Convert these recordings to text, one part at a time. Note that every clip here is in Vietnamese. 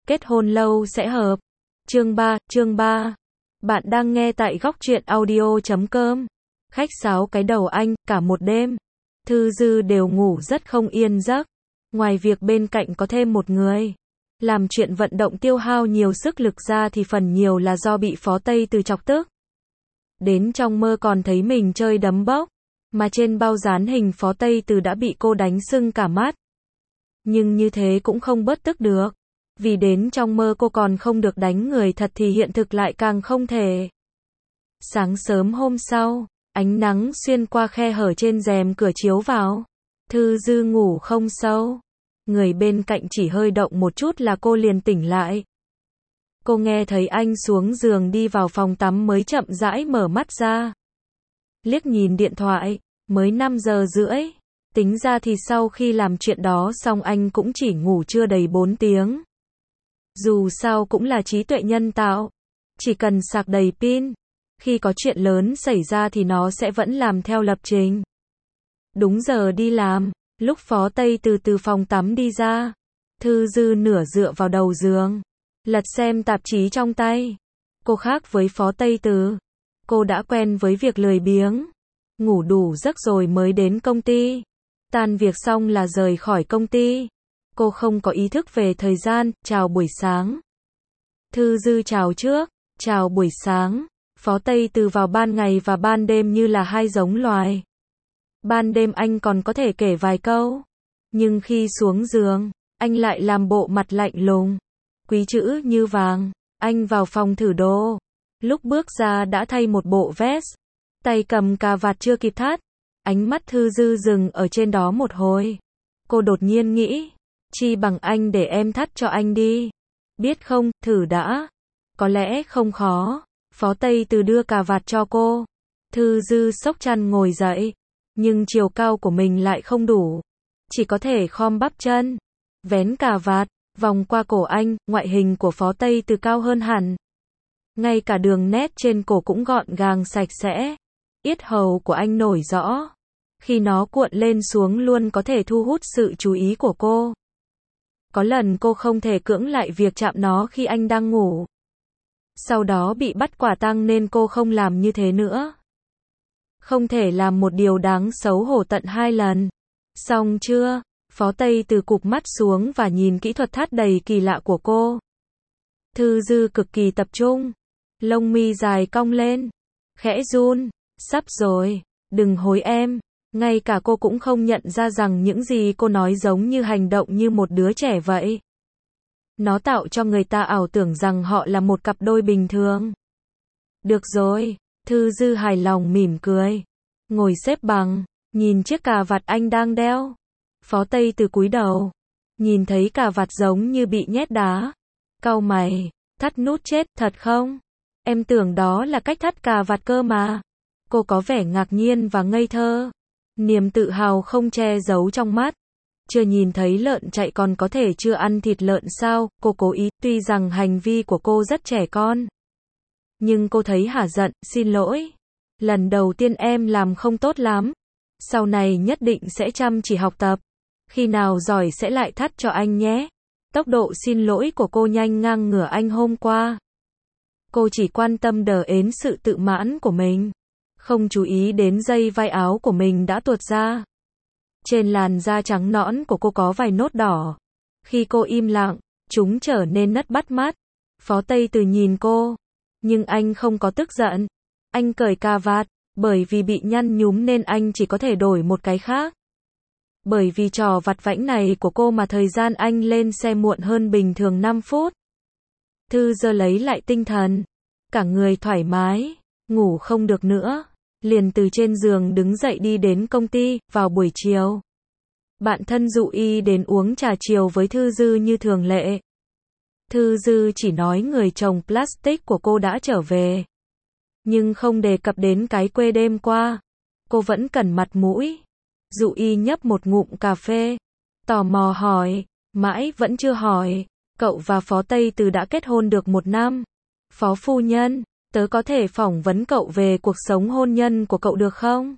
Kết hôn lâu sẽ hợp. Chương 3. Bạn đang nghe tại góc truyện audio.com. Khách sáo cái đầu anh, cả một đêm. Thư Dư đều ngủ rất không yên giấc. Ngoài việc bên cạnh có thêm một người làm chuyện vận động tiêu hao nhiều sức lực ra thì phần nhiều là do bị Phó Tây Từ chọc tức. Đến trong mơ còn thấy mình chơi đấm bốc, mà trên bao dán hình Phó Tây Từ đã bị cô đánh sưng cả mắt. Nhưng như thế cũng không bớt tức được. Vì đến trong mơ cô còn không được đánh người thật thì hiện thực lại càng không thể. Sáng sớm hôm sau, ánh nắng xuyên qua khe hở trên rèm cửa chiếu vào. Thư Dư ngủ không sâu. Người bên cạnh chỉ hơi động một chút là cô liền tỉnh lại. Cô nghe thấy anh xuống giường đi vào phòng tắm mới chậm rãi mở mắt ra. Liếc nhìn điện thoại, mới 5 giờ rưỡi. Tính ra thì sau khi làm chuyện đó xong anh cũng chỉ ngủ chưa đầy 4 tiếng. Dù sao cũng là trí tuệ nhân tạo. Chỉ cần sạc đầy pin. Khi có chuyện lớn xảy ra thì nó sẽ vẫn làm theo lập trình. Đúng giờ đi làm, lúc Phó Tây từ phòng tắm đi ra. Thư Dư nửa dựa vào đầu giường, lật xem tạp chí trong tay. Cô khác với Phó Tây Từ. Cô đã quen với việc lười biếng. Ngủ đủ giấc rồi mới đến công ty. Tan việc xong là rời khỏi công ty. Cô không có ý thức về thời gian. Chào buổi sáng. Thư Dư chào trước. Chào buổi sáng. Phó Tây Từ vào ban ngày và ban đêm như là hai giống loài. Ban đêm anh còn có thể kể vài câu. Nhưng khi xuống giường, anh lại làm bộ mặt lạnh lùng. Quý chữ như vàng. Anh vào phòng thử đồ. Lúc bước ra đã thay một bộ vest. Tay cầm cà vạt chưa kịp thắt. Ánh mắt Thư Dư dừng ở trên đó một hồi. Cô đột nhiên nghĩ. Chi bằng anh để em thắt cho anh đi. Biết không, thử đã. Có lẽ không khó. Phó Tây Từ đưa cà vạt cho cô. Thư Dư xốc chăn ngồi dậy. Nhưng chiều cao của mình lại không đủ. Chỉ có thể khom bắp chân. Vén cà vạt, vòng qua cổ anh. Ngoại hình của Phó Tây Từ cao hơn hẳn. Ngay cả đường nét trên cổ cũng gọn gàng sạch sẽ. Yết hầu của anh nổi rõ. Khi nó cuộn lên xuống luôn có thể thu hút sự chú ý của cô. Có lần cô không thể cưỡng lại việc chạm nó khi anh đang ngủ. Sau đó bị bắt quả tang nên cô không làm như thế nữa. Không thể làm một điều đáng xấu hổ tận 2 lần. Xong chưa? Phó Tây Từ cụp mắt xuống và nhìn kỹ thuật thắt đầy kỳ lạ của cô. Thư Dư cực kỳ tập trung. Lông mi dài cong lên. Khẽ run. Sắp rồi. Đừng hối em. Ngay cả cô cũng không nhận ra rằng những gì cô nói giống như hành động như một đứa trẻ vậy. Nó tạo cho người ta ảo tưởng rằng họ là một cặp đôi bình thường. Được rồi. Thư Dư hài lòng mỉm cười. Ngồi xếp bằng. Nhìn chiếc cà vạt anh đang đeo. Phó Tây Từ cúi đầu. Nhìn thấy cà vạt giống như bị nhét đá. Cau mày. Thắt nút chết, thật không? Em tưởng đó là cách thắt cà vạt cơ mà. Cô có vẻ ngạc nhiên và ngây thơ. Niềm tự hào không che giấu trong mắt. Chưa nhìn thấy lợn chạy còn có thể chưa ăn thịt lợn sao? Cô cố ý, tuy rằng hành vi của cô rất trẻ con. Nhưng cô thấy hả giận, xin lỗi. Lần đầu tiên em làm không tốt lắm. Sau này nhất định sẽ chăm chỉ học tập. Khi nào giỏi sẽ lại thắt cho anh nhé. Tốc độ xin lỗi của cô nhanh ngang ngửa anh hôm qua. Cô chỉ quan tâm đờ ến sự tự mãn của mình. Không chú ý đến dây vai áo của mình đã tuột ra. Trên làn da trắng nõn của cô có vài nốt đỏ. Khi cô im lặng, chúng trở nên nất bắt mắt. Phó Tây Từ nhìn cô. Nhưng anh không có tức giận. Anh cởi cà vạt. Bởi vì bị nhăn nhúm nên anh chỉ có thể đổi một cái khác. Bởi vì trò vặt vãnh này của cô mà thời gian anh lên xe muộn hơn bình thường 5 phút. Thư Dư lấy lại tinh thần. Cả người thoải mái. Ngủ không được nữa. Liền từ trên giường đứng dậy đi đến công ty. Vào buổi chiều, bạn thân Dụ Y đến uống trà chiều với Thư Dư như thường lệ. Thư Dư chỉ nói người chồng plastic của cô đã trở về. Nhưng không đề cập đến cái quê đêm qua. Cô vẫn cần mặt mũi. Dụ Y nhấp một ngụm cà phê. Tò mò hỏi. Mãi vẫn chưa hỏi. Cậu và Phó Tây Từ đã kết hôn được 1 năm. Phó phu nhân, tớ có thể phỏng vấn cậu về cuộc sống hôn nhân của cậu được không?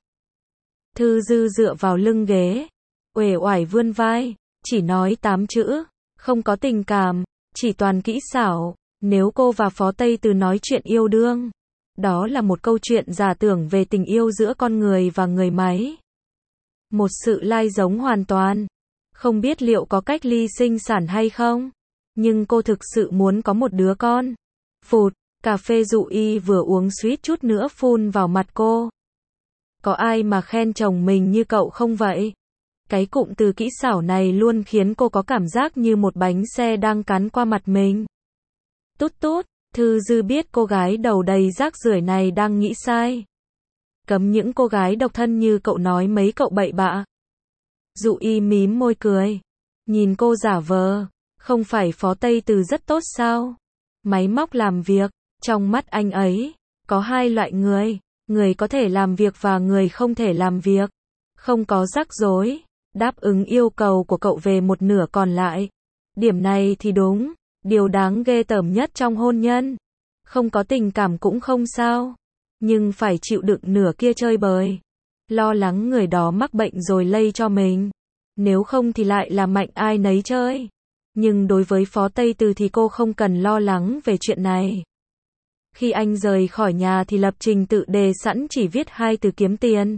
Thư Dư dựa vào lưng ghế. Uể oải vươn vai. Chỉ nói 8 chữ. Không có tình cảm. chỉ toàn kỹ xảo. Nếu cô và Phó Tây Từ nói chuyện yêu đương, đó là một câu chuyện giả tưởng về tình yêu giữa con người và người máy. Một sự lai giống hoàn toàn. Không biết liệu có cách ly sinh sản hay không, nhưng cô thực sự muốn có một đứa con. Phụt, cà phê Dụ Y vừa uống suýt chút nữa phun vào mặt cô. Có ai mà khen chồng mình như cậu không vậy? Cái cụm từ kỹ xảo này luôn khiến cô có cảm giác như một bánh xe đang cắn qua mặt mình. Tút tút, Thư Dư biết cô gái đầu đầy rác rưởi này đang nghĩ sai. Cấm những cô gái độc thân như cậu nói mấy cậu bậy bạ. Dụ Y mím môi cười. Nhìn cô giả vờ. Không phải Phó Tây Từ rất tốt sao? Máy móc làm việc. Trong mắt anh ấy, có hai loại người. Người có thể làm việc và người không thể làm việc. Không có rắc rối. Đáp ứng yêu cầu của cậu về một nửa còn lại. Điểm này thì đúng. Điều đáng ghê tởm nhất trong hôn nhân. Không có tình cảm cũng không sao. Nhưng phải chịu đựng nửa kia chơi bời. Lo lắng người đó mắc bệnh rồi lây cho mình. Nếu không thì lại là mạnh ai nấy chơi. Nhưng đối với Phó Tây Từ thì cô không cần lo lắng về chuyện này. Khi anh rời khỏi nhà thì lập trình tự đề sẵn chỉ viết hai từ kiếm tiền.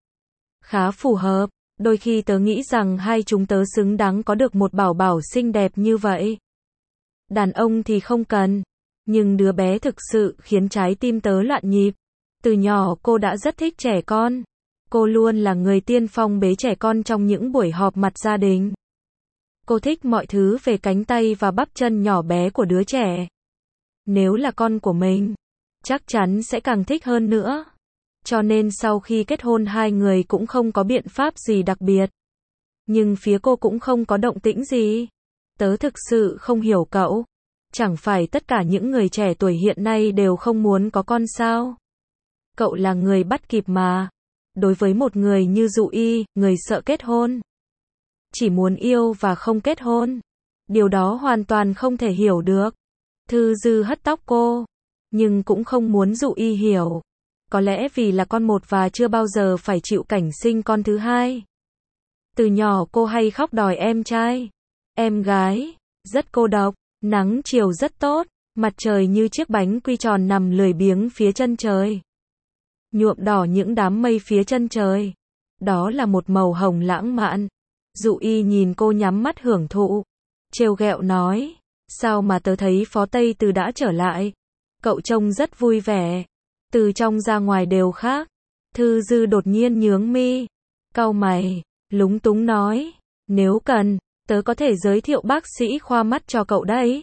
Khá phù hợp. Đôi khi tớ nghĩ rằng hai chúng tớ xứng đáng có được một bảo bảo xinh đẹp như vậy. Đàn ông thì không cần. Nhưng đứa bé thực sự khiến trái tim tớ loạn nhịp. Từ nhỏ cô đã rất thích trẻ con. Cô luôn là người tiên phong bế trẻ con trong những buổi họp mặt gia đình. Cô thích mọi thứ về cánh tay và bắp chân nhỏ bé của đứa trẻ. Nếu là con của mình, chắc chắn sẽ càng thích hơn nữa. Cho nên sau khi kết hôn hai người cũng không có biện pháp gì đặc biệt. Nhưng phía cô cũng không có động tĩnh gì. Tớ thực sự không hiểu cậu. Chẳng phải tất cả những người trẻ tuổi hiện nay đều không muốn có con sao? Cậu là người bắt kịp mà. Đối với một người như Dụ Y, người sợ kết hôn, chỉ muốn yêu và không kết hôn, điều đó hoàn toàn không thể hiểu được. Thư Dư hất tóc cô, nhưng cũng không muốn Dụ Y hiểu. Có lẽ vì là con một và chưa bao giờ phải chịu cảnh sinh con thứ hai. Từ nhỏ cô hay khóc đòi em trai, em gái, rất cô độc, nắng chiều rất tốt, mặt trời như chiếc bánh quy tròn nằm lười biếng phía chân trời. Nhuộm đỏ những đám mây phía chân trời. Đó là một màu hồng lãng mạn. Dụ Y nhìn cô nhắm mắt hưởng thụ. Trêu ghẹo nói, sao mà tớ thấy Phó Tây Từ đã trở lại. Cậu trông rất vui vẻ. Từ trong ra ngoài đều khác. Thư Dư đột nhiên nhướng mi. Cau mày, lúng túng nói, nếu cần, tớ có thể giới thiệu bác sĩ khoa mắt cho cậu đấy.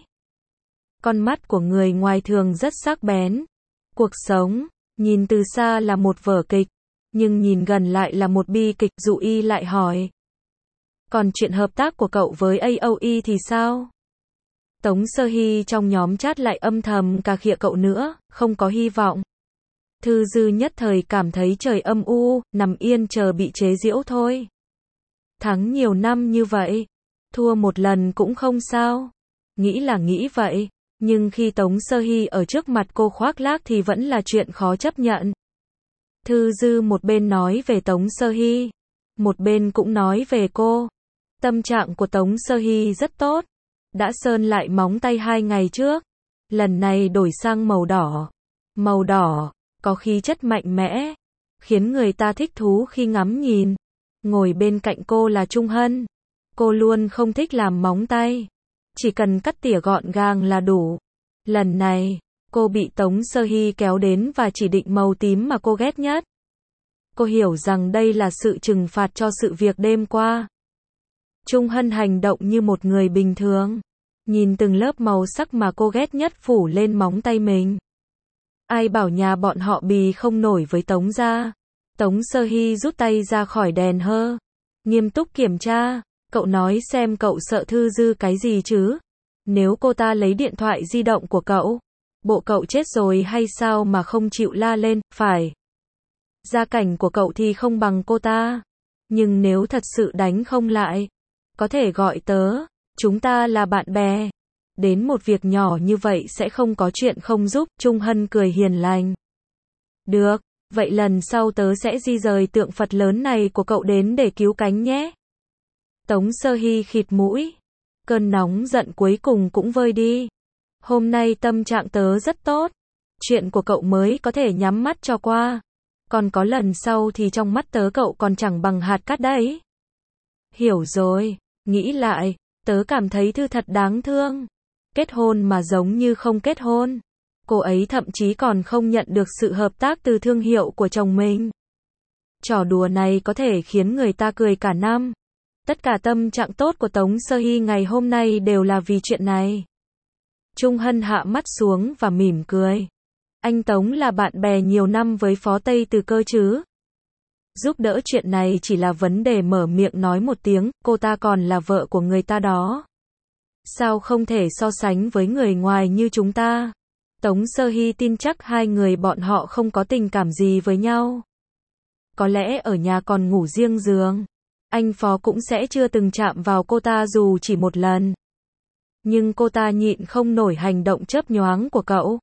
Con mắt của người ngoài thường rất sắc bén. Cuộc sống, nhìn từ xa là một vở kịch, nhưng nhìn gần lại là một bi kịch. Dụ Y lại hỏi, còn chuyện hợp tác của cậu với AOE thì sao? Tống Sơ Hy trong nhóm chat lại âm thầm cà khịa cậu nữa, không có hy vọng. Thư Dư nhất thời cảm thấy trời âm u, nằm yên chờ bị chế giễu thôi. Thắng nhiều năm như vậy, thua một lần cũng không sao. Nghĩ là nghĩ vậy, nhưng khi Tống Sơ Hy ở trước mặt cô khoác lác thì vẫn là chuyện khó chấp nhận. Thư Dư một bên nói về Tống Sơ Hy, một bên cũng nói về cô. Tâm trạng của Tống Sơ Hy rất tốt. Đã sơn lại móng tay 2 ngày trước. Lần này đổi sang màu đỏ. Màu đỏ, có khí chất mạnh mẽ, khiến người ta thích thú khi ngắm nhìn. Ngồi bên cạnh cô là Trung Hân. Cô luôn không thích làm móng tay. Chỉ cần cắt tỉa gọn gàng là đủ. Lần này, cô bị Tống Sơ Hy kéo đến và chỉ định màu tím mà cô ghét nhất. Cô hiểu rằng đây là sự trừng phạt cho sự việc đêm qua. Trung Hân hành động như một người bình thường. Nhìn từng lớp màu sắc mà cô ghét nhất phủ lên móng tay mình. Ai bảo nhà bọn họ bì không nổi với Tống gia. Tống Sơ Hy rút tay ra khỏi đèn hơ. Nghiêm túc kiểm tra. Cậu nói xem cậu sợ Thư Dư cái gì chứ? Nếu cô ta lấy điện thoại di động của cậu, bộ cậu chết rồi hay sao mà không chịu la lên, phải. Gia cảnh của cậu thì không bằng cô ta. Nhưng nếu thật sự đánh không lại, có thể gọi tớ, chúng ta là bạn bè. Đến một việc nhỏ như vậy sẽ không có chuyện không giúp. Trung Hân cười hiền lành. Được, vậy lần sau tớ sẽ di rời tượng Phật lớn này của cậu đến để cứu cánh nhé. Tống Sơ Hy khịt mũi. Cơn nóng giận cuối cùng cũng vơi đi. Hôm nay tâm trạng tớ rất tốt. Chuyện của cậu mới có thể nhắm mắt cho qua. Còn có lần sau thì trong mắt tớ cậu còn chẳng bằng hạt cát đấy. Hiểu rồi, nghĩ lại, tớ cảm thấy Thư thật đáng thương. Kết hôn mà giống như không kết hôn. Cô ấy thậm chí còn không nhận được sự hợp tác từ thương hiệu của chồng mình. Trò đùa này có thể khiến người ta cười cả năm. Tất cả tâm trạng tốt của Tống Sơ Hy ngày hôm nay đều là vì chuyện này. Trung Hân hạ mắt xuống và mỉm cười. Anh Tống là bạn bè nhiều năm với Phó Tây Từ cơ chứ. Giúp đỡ chuyện này chỉ là vấn đề mở miệng nói một tiếng, cô ta còn là vợ của người ta đó. Sao không thể so sánh với người ngoài như chúng ta? Tống Sơ Hy tin chắc hai người bọn họ không có tình cảm gì với nhau. Có lẽ ở nhà còn ngủ riêng giường. Anh Phó cũng sẽ chưa từng chạm vào cô ta dù chỉ một lần. Nhưng cô ta nhịn không nổi hành động chớp nhoáng của cậu.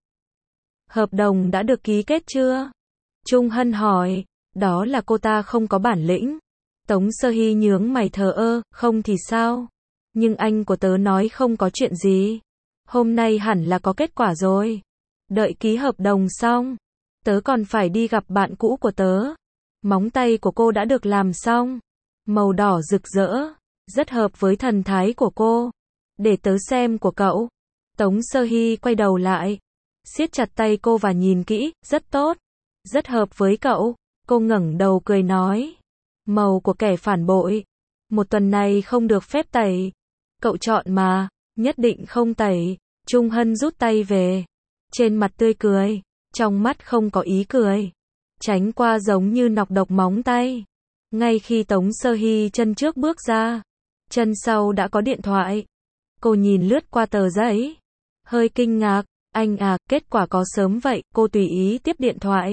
Hợp đồng đã được ký kết chưa? Trung Hân hỏi. Đó là cô ta không có bản lĩnh. Tống Sơ Hy nhướng mày thờ ơ, không thì sao? Nhưng anh của tớ nói không có chuyện gì. Hôm nay hẳn là có kết quả rồi. Đợi ký hợp đồng xong, tớ còn phải đi gặp bạn cũ của tớ. Móng tay của cô đã được làm xong. Màu đỏ rực rỡ, rất hợp với thần thái của cô. Để tớ xem của cậu. Tống Sơ Hy quay đầu lại, siết chặt tay cô và nhìn kỹ, rất tốt. Rất hợp với cậu. Cô ngẩng đầu cười nói. Màu của kẻ phản bội. Một tuần này không được phép tẩy. Cậu chọn mà, nhất định không tẩy. Trung Hân rút tay về. Trên mặt tươi cười, trong mắt không có ý cười. Tránh qua giống như nọc độc móng tay. Ngay khi Tống Sơ Hy chân trước bước ra, chân sau đã có điện thoại. Cô nhìn lướt qua tờ giấy, hơi kinh ngạc. Anh à, kết quả có sớm vậy? Cô tùy ý tiếp điện thoại.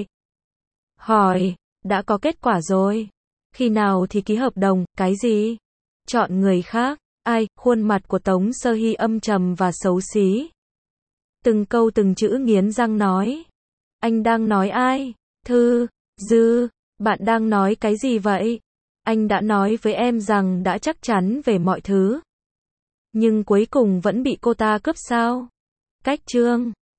Hỏi, đã có kết quả rồi. Khi nào thì ký hợp đồng, cái gì? Chọn người khác. Ai? Khuôn mặt của Tống Sơ Hy âm trầm và xấu xí. Từng câu từng chữ nghiến răng nói. Anh đang nói ai? Thư, Dư, bạn đang nói cái gì vậy? Anh đã nói với em rằng đã chắc chắn về mọi thứ. Nhưng cuối cùng vẫn bị cô ta cướp sao? Cách chương